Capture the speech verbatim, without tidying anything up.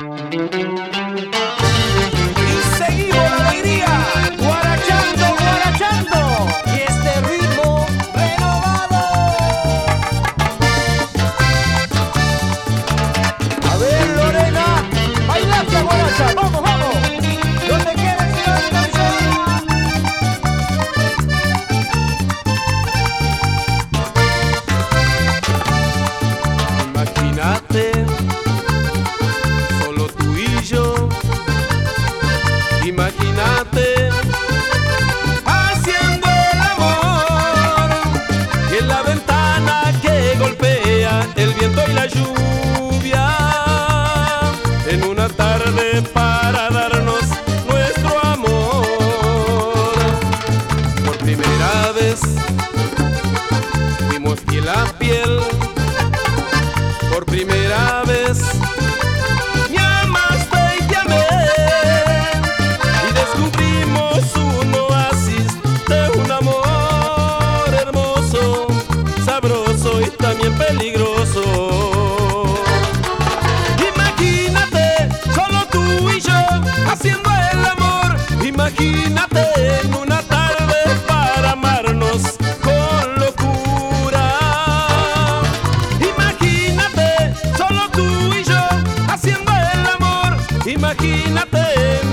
Y seguimos la alegría, guarachando, guarachando, y este ritmo renovado. A ver, Lorena, baila esta guaracha, vamos, vamos. Donde quieres ir a la canción. Imagínate, solo tú y yo. Imagínate, haciendo el amor en la ventana que golpea el viento y la lluvia, en una tarde para darnos nuestro amor. Por primera vez fuimos piel a piel. Por primera vez me amaste y te amé, y descubrimos un oasis de un amor hermoso, sabroso y también peligroso. Imagínate, solo tú y yo haciendo el amor. Imagínate en una tarde para amarnos con locura. Imagínate, solo tú y yo haciendo el amor. Imagínate